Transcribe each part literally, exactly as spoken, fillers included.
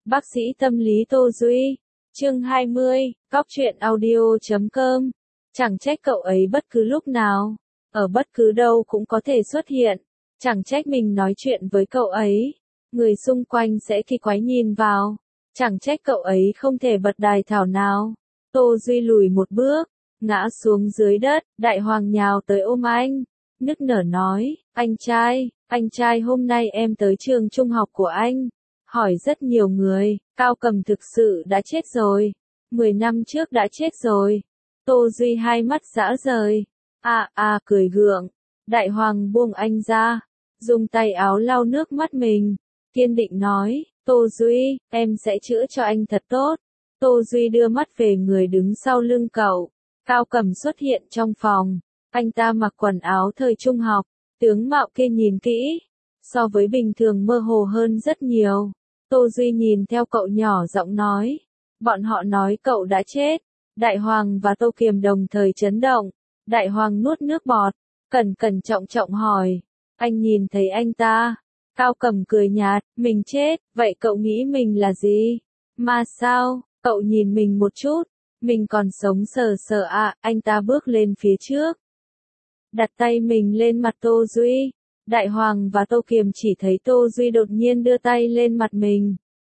Bác sĩ tâm lý Tô Duy. Chương hai mươi, cóc truyện audio chấm com. Chẳng trách cậu ấy bất cứ lúc nào, ở bất cứ đâu cũng có thể xuất hiện. Chẳng trách mình nói chuyện với cậu ấy, người xung quanh sẽ kỳ quái nhìn vào. Chẳng trách cậu ấy không thể bật đài thảo nào. Tô Duy lùi một bước, ngã xuống dưới đất, Đại Hoàng nhào tới ôm anh, nức nở nói, anh trai, anh trai hôm nay em tới trường trung học của anh, hỏi rất nhiều người, Cao Cầm thực sự đã chết rồi, mười năm trước đã chết rồi. Tô Duy hai mắt dã rời, à à cười gượng, Đại Hoàng buông anh ra, dùng tay áo lau nước mắt mình, kiên định nói, Tô Duy, em sẽ chữa cho anh thật tốt. Tô Duy đưa mắt về người đứng sau lưng cậu, Cao Cầm xuất hiện trong phòng, anh ta mặc quần áo thời trung học, tướng mạo kia nhìn kỹ, so với bình thường mơ hồ hơn rất nhiều. Tô Duy nhìn theo cậu nhỏ giọng nói, bọn họ nói cậu đã chết. Đại Hoàng và Tô Kiềm đồng thời chấn động, Đại Hoàng nuốt nước bọt, cẩn cẩn trọng trọng hỏi, anh nhìn thấy anh ta? Cao Cầm cười nhạt, mình chết, vậy cậu nghĩ mình là gì? Mà sao, cậu nhìn mình một chút, mình còn sống sờ sờ à, anh ta bước lên phía trước, đặt tay mình lên mặt Tô Duy. Đại Hoàng và Tô Kiềm chỉ thấy Tô Duy đột nhiên đưa tay lên mặt mình,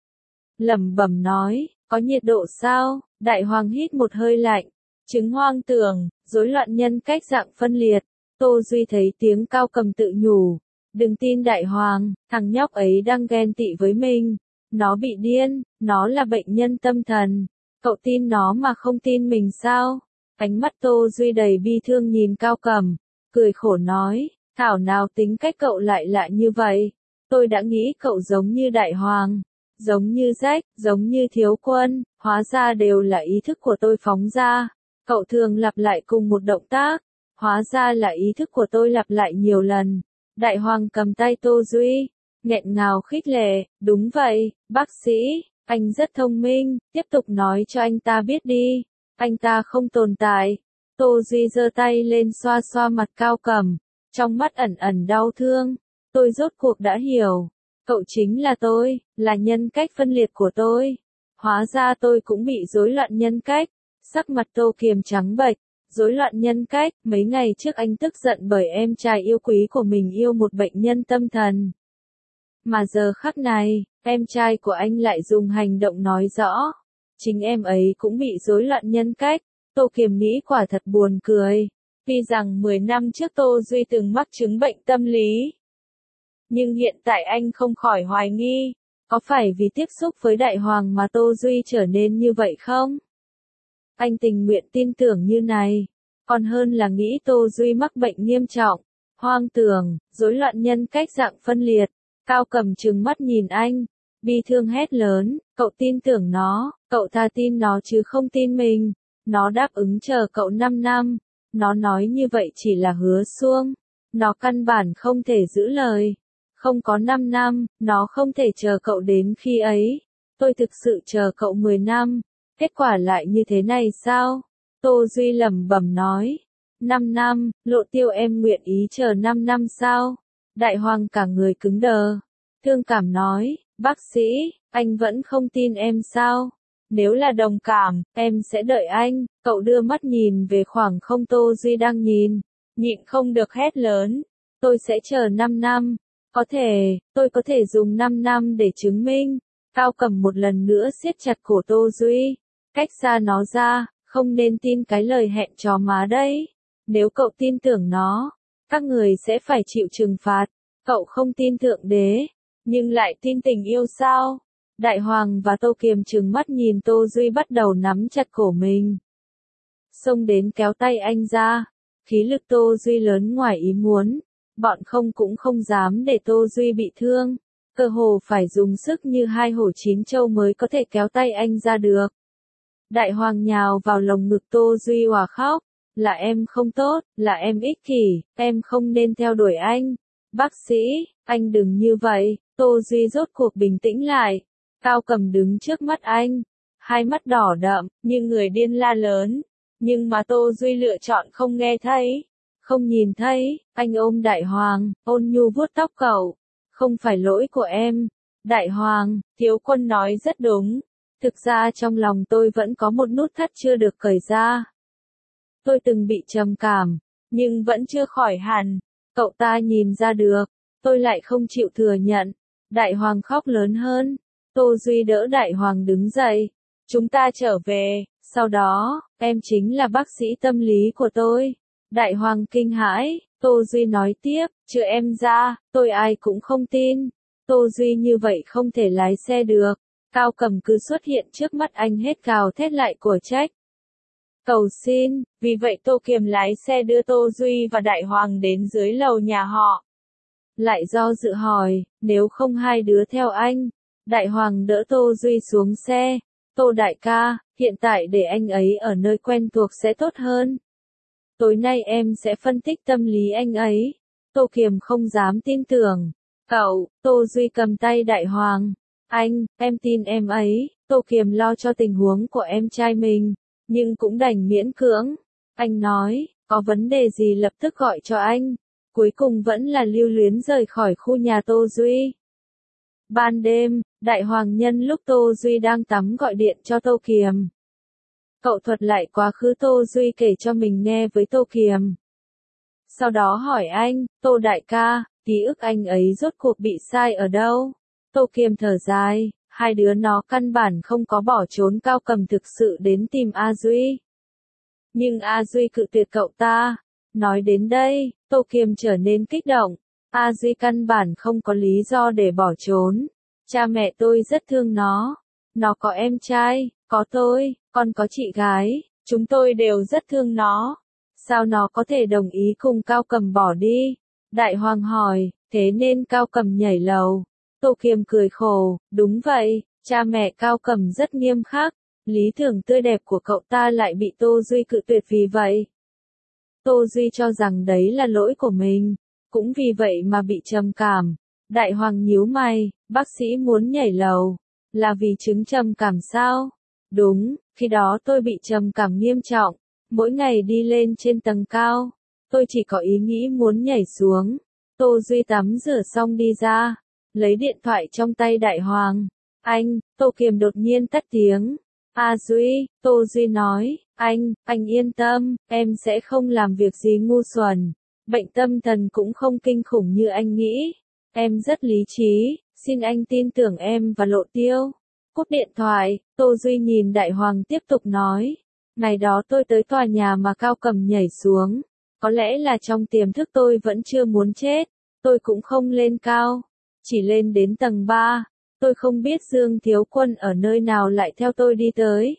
lẩm bẩm nói, có nhiệt độ sao? Đại Hoàng hít một hơi lạnh, chứng hoang tưởng, rối loạn nhân cách dạng phân liệt. Tô Duy thấy tiếng Cao Cầm tự nhủ, đừng tin Đại Hoàng, thằng nhóc ấy đang ghen tị với mình, nó bị điên, nó là bệnh nhân tâm thần, cậu tin nó mà không tin mình sao? Ánh mắt Tô Duy đầy bi thương nhìn Cao Cầm, cười khổ nói, thảo nào tính cách cậu lại lạ như vậy, tôi đã nghĩ cậu giống như Đại Hoàng, giống như Rách, giống như Thiếu Quân, hóa ra đều là ý thức của tôi phóng ra, cậu thường lặp lại cùng một động tác, hóa ra là ý thức của tôi lặp lại nhiều lần. Đại Hoàng cầm tay Tô Duy, nghẹn ngào khích lệ, đúng vậy, bác sĩ, anh rất thông minh, tiếp tục nói cho anh ta biết đi, anh ta không tồn tại. Tô Duy giơ tay lên xoa xoa mặt Cao Cầm, trong mắt ẩn ẩn đau thương, tôi rốt cuộc đã hiểu, cậu chính là tôi, là nhân cách phân liệt của tôi, hóa ra tôi cũng bị rối loạn nhân cách. Sắc mặt Tô Kiềm trắng bệch, rối loạn nhân cách, mấy ngày trước anh tức giận bởi em trai yêu quý của mình yêu một bệnh nhân tâm thần. Mà giờ khắc này, em trai của anh lại dùng hành động nói rõ, chính em ấy cũng bị rối loạn nhân cách. Tô Kiềm nghĩ quả thật buồn cười, tuy rằng mười năm trước Tô Duy từng mắc chứng bệnh tâm lý, nhưng hiện tại anh không khỏi hoài nghi, có phải vì tiếp xúc với Đại Hoàng mà Tô Duy trở nên như vậy không? Anh tình nguyện tin tưởng như này, còn hơn là nghĩ Tô Duy mắc bệnh nghiêm trọng, hoang tưởng, rối loạn nhân cách dạng phân liệt. Cao Cầm trừng mắt nhìn anh, bi thương hét lớn, cậu tin tưởng nó, cậu thà tin nó chứ không tin mình, nó đáp ứng chờ cậu năm năm, nó nói như vậy chỉ là hứa suông, nó căn bản không thể giữ lời, không có năm năm, nó không thể chờ cậu đến khi ấy, tôi thực sự chờ cậu mười năm. Kết quả lại như thế này sao? Tô Duy lẩm bẩm nói. năm năm, Lộ Tiêu em nguyện ý chờ năm năm sao? Đại Hoàng cả người cứng đờ. Thương cảm nói, bác sĩ, anh vẫn không tin em sao? Nếu là đồng cảm, em sẽ đợi anh. Cậu đưa mắt nhìn về khoảng không Tô Duy đang nhìn, nhịn không được hét lớn. Tôi sẽ chờ năm năm. Có thể, tôi có thể dùng năm năm để chứng minh. Cao Cầm một lần nữa siết chặt cổ Tô Duy. Cách xa nó ra, không nên tin cái lời hẹn chó má đấy. Nếu cậu tin tưởng nó, các người sẽ phải chịu trừng phạt. Cậu không tin Thượng Đế, nhưng lại tin tình yêu sao? Đại Hoàng và Tô Kiềm trừng mắt nhìn Tô Duy bắt đầu nắm chặt cổ mình, xông đến kéo tay anh ra. Khí lực Tô Duy lớn ngoài ý muốn, bọn không cũng không dám để Tô Duy bị thương, cơ hồ phải dùng sức như hai hổ chín châu mới có thể kéo tay anh ra được. Đại Hoàng nhào vào lồng ngực Tô Duy òa khóc, là em không tốt, là em ích kỷ, em không nên theo đuổi anh. Bác sĩ, anh đừng như vậy. Tô Duy rốt cuộc bình tĩnh lại. Cao Cầm đứng trước mắt anh, hai mắt đỏ đậm, như người điên la lớn. Nhưng mà Tô Duy lựa chọn không nghe thấy, không nhìn thấy. Anh ôm Đại Hoàng, ôn nhu vuốt tóc cậu. Không phải lỗi của em. Đại Hoàng, thiếu quân nói rất đúng. Thực ra trong lòng tôi vẫn có một nút thắt chưa được cởi ra. Tôi từng bị trầm cảm, nhưng vẫn chưa khỏi hẳn. Cậu ta nhìn ra được, tôi lại không chịu thừa nhận. Đại Hoàng khóc lớn hơn. Tô Duy đỡ Đại Hoàng đứng dậy. Chúng ta trở về, sau đó, em chính là bác sĩ tâm lý của tôi. Đại Hoàng kinh hãi, Tô Duy nói tiếp, trừ em ra, tôi ai cũng không tin. Tô Duy như vậy không thể lái xe được. Cao Cầm cứ xuất hiện trước mắt anh hết gào thét lại của trách. Cầu xin, vì vậy Tô Kiềm lái xe đưa Tô Duy và Đại Hoàng đến dưới lầu nhà họ. Lại do dự hỏi, nếu không hai đứa theo anh. Đại Hoàng đỡ Tô Duy xuống xe. Tô đại ca, hiện tại để anh ấy ở nơi quen thuộc sẽ tốt hơn. Tối nay em sẽ phân tích tâm lý anh ấy. Tô Kiềm không dám tin tưởng. Cậu, Tô Duy cầm tay Đại Hoàng. Anh, em tin em ấy. Tô Kiềm lo cho tình huống của em trai mình, nhưng cũng đành miễn cưỡng. Anh nói, có vấn đề gì lập tức gọi cho anh. Cuối cùng vẫn là lưu luyến rời khỏi khu nhà Tô Duy. Ban đêm, Đại Hoàng nhân lúc Tô Duy đang tắm gọi điện cho Tô Kiềm. Cậu thuật lại quá khứ Tô Duy kể cho mình nghe với Tô Kiềm. Sau đó hỏi anh, Tô đại ca, ký ức anh ấy rốt cuộc bị sai ở đâu? Tô Kiềm thở dài, hai đứa nó căn bản không có bỏ trốn. Cao Cầm thực sự đến tìm A Duy. Nhưng A Duy cự tuyệt cậu ta. Nói đến đây, Tô Kiềm trở nên kích động. A Duy căn bản không có lý do để bỏ trốn. Cha mẹ tôi rất thương nó. Nó có em trai, có tôi, còn có chị gái. Chúng tôi đều rất thương nó. Sao nó có thể đồng ý cùng Cao Cầm bỏ đi? Đại Hoàng hỏi, thế nên Cao Cầm nhảy lầu. Tô Kiềm cười khổ, đúng vậy, cha mẹ Cao Cầm rất nghiêm khắc. Lý tưởng tươi đẹp của cậu ta lại bị Tô Duy cự tuyệt vì vậy. Tô Duy cho rằng đấy là lỗi của mình, cũng vì vậy mà bị trầm cảm. Đại Hoàng nhíu mày, bác sĩ muốn nhảy lầu, là vì chứng trầm cảm sao? Đúng, khi đó tôi bị trầm cảm nghiêm trọng, mỗi ngày đi lên trên tầng cao, tôi chỉ có ý nghĩ muốn nhảy xuống. Tô Duy tắm rửa xong đi ra, lấy điện thoại trong tay Đại Hoàng. Anh, Tô Kiềm đột nhiên tắt tiếng. A Duy, Tô Duy nói, anh, anh yên tâm, em sẽ không làm việc gì ngu xuẩn. Bệnh tâm thần cũng không kinh khủng như anh nghĩ. Em rất lý trí, xin anh tin tưởng em và Lộ Tiêu. Cúp điện thoại, Tô Duy nhìn Đại Hoàng tiếp tục nói. Ngày đó tôi tới tòa nhà mà Cao Cầm nhảy xuống. Có lẽ là trong tiềm thức tôi vẫn chưa muốn chết. Tôi cũng không lên cao, chỉ lên đến tầng ba. Tôi không biết Dương Thiếu Quân ở nơi nào lại theo tôi đi tới.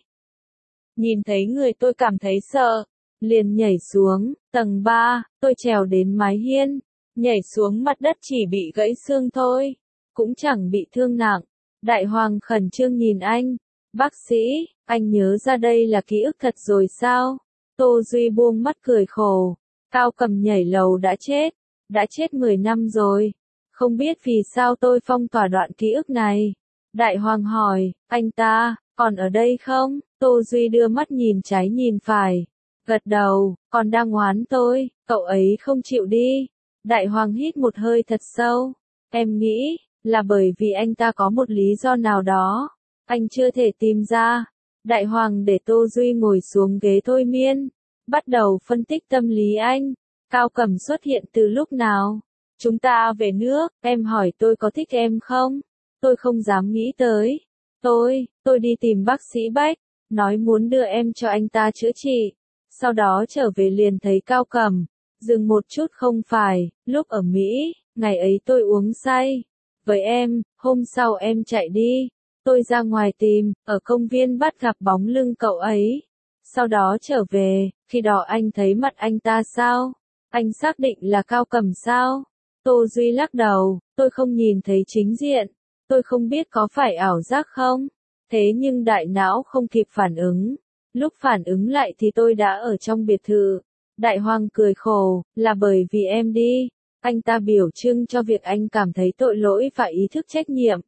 Nhìn thấy người tôi cảm thấy sợ, liền nhảy xuống. Tầng ba, tôi trèo đến mái hiên, nhảy xuống mặt đất chỉ bị gãy xương thôi, cũng chẳng bị thương nặng. Đại Hoàng khẩn trương nhìn anh. Bác sĩ, anh nhớ ra đây là ký ức thật rồi sao? Tô Duy buông mắt cười khổ. Cao Cầm nhảy lầu đã chết, đã chết mười năm rồi. Không biết vì sao tôi phong tỏa đoạn ký ức này. Đại Hoàng hỏi, anh ta, còn ở đây không? Tô Duy đưa mắt nhìn trái nhìn phải. Gật đầu, còn đang oán tôi, cậu ấy không chịu đi. Đại Hoàng hít một hơi thật sâu. Em nghĩ, là bởi vì anh ta có một lý do nào đó. Anh chưa thể tìm ra. Đại Hoàng để Tô Duy ngồi xuống ghế thôi miên. Bắt đầu phân tích tâm lý anh. Cao Cầm xuất hiện từ lúc nào? Chúng ta về nước, em hỏi tôi có thích em không? Tôi không dám nghĩ tới. Tôi, tôi đi tìm bác sĩ Bách, nói muốn đưa em cho anh ta chữa trị. Sau đó trở về liền thấy Cao Cầm. Dừng một chút không phải, lúc ở Mỹ, ngày ấy tôi uống say. Với em, hôm sau em chạy đi. Tôi ra ngoài tìm, ở công viên bắt gặp bóng lưng cậu ấy. Sau đó trở về, khi đó anh thấy mặt anh ta sao? Anh xác định là Cao Cầm sao? Tô Duy lắc đầu, tôi không nhìn thấy chính diện. Tôi không biết có phải ảo giác không? Thế nhưng đại não không kịp phản ứng. Lúc phản ứng lại thì tôi đã ở trong biệt thự. Đại Hoàng cười khổ, là bởi vì em đi. Anh ta biểu trưng cho việc anh cảm thấy tội lỗi và ý thức trách nhiệm.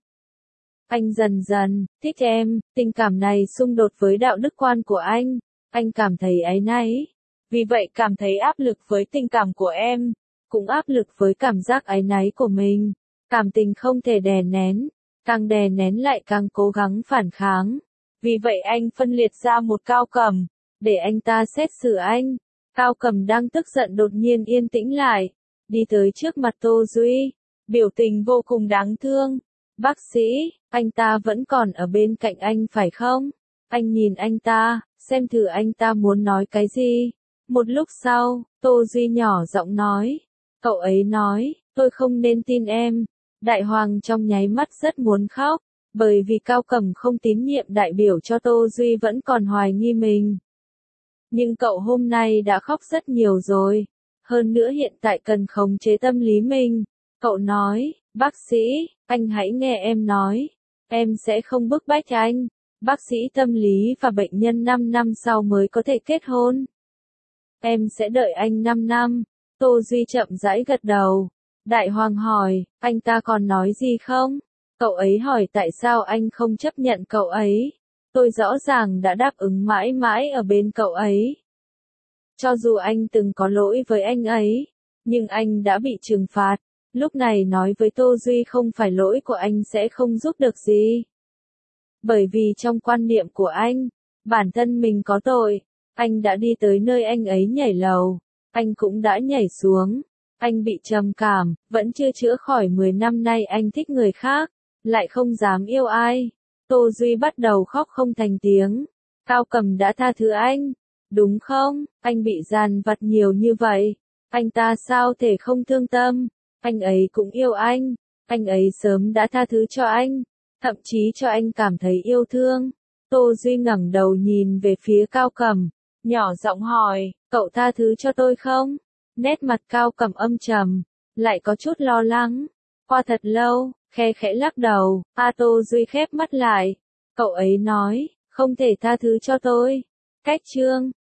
Anh dần dần, thích em, tình cảm này xung đột với đạo đức quan của anh. Anh cảm thấy áy náy. Vì vậy cảm thấy áp lực với tình cảm của em. Cũng áp lực với cảm giác áy náy của mình. Cảm tình không thể đè nén. càng đè nén lại càng cố gắng phản kháng. Vì vậy anh phân liệt ra một Cao Cầm, để anh ta xét xử anh. Cao Cầm đang tức giận đột nhiên yên tĩnh lại, đi tới trước mặt Tô Duy, biểu tình vô cùng đáng thương. Bác sĩ, anh ta vẫn còn ở bên cạnh anh phải không? Anh nhìn anh ta, xem thử anh ta muốn nói cái gì. Một lúc sau, Tô Duy nhỏ giọng nói. Cậu ấy nói, tôi không nên tin em. Đại Hoàng trong nháy mắt rất muốn khóc, bởi vì Cao Cầm không tín nhiệm đại biểu cho Tô Duy vẫn còn hoài nghi mình. Nhưng cậu hôm nay đã khóc rất nhiều rồi. Hơn nữa hiện tại cần khống chế tâm lý mình. Cậu nói, bác sĩ, anh hãy nghe em nói. Em sẽ không bức bách anh. Bác sĩ tâm lý và bệnh nhân năm năm sau mới có thể kết hôn. Em sẽ đợi anh năm năm. Tô Duy chậm rãi gật đầu. Đại Hoàng hỏi, anh ta còn nói gì không? Cậu ấy hỏi tại sao anh không chấp nhận cậu ấy. Tôi rõ ràng đã đáp ứng mãi mãi ở bên cậu ấy. Cho dù anh từng có lỗi với anh ấy, nhưng anh đã bị trừng phạt. Lúc này nói với Tô Duy không phải lỗi của anh sẽ không giúp được gì. Bởi vì trong quan niệm của anh, bản thân mình có tội. Anh đã đi tới nơi anh ấy nhảy lầu. Anh cũng đã nhảy xuống. Anh bị trầm cảm, vẫn chưa chữa khỏi mười năm nay anh thích người khác, lại không dám yêu ai. Tô Duy bắt đầu khóc không thành tiếng. Cao Cầm đã tha thứ anh, đúng không? Anh bị dằn vặt nhiều như vậy, anh ta sao thể không thương tâm? Anh ấy cũng yêu anh, anh ấy sớm đã tha thứ cho anh, thậm chí cho anh cảm thấy yêu thương. Tô Duy ngẩng đầu nhìn về phía Cao Cầm, nhỏ giọng hỏi, cậu tha thứ cho tôi không? Nét mặt Cao Cầm âm trầm, lại có chút lo lắng. Qua thật lâu, khe khẽ lắc đầu, A Tô Duy khép mắt lại. Cậu ấy nói, không thể tha thứ cho tôi. Cách chương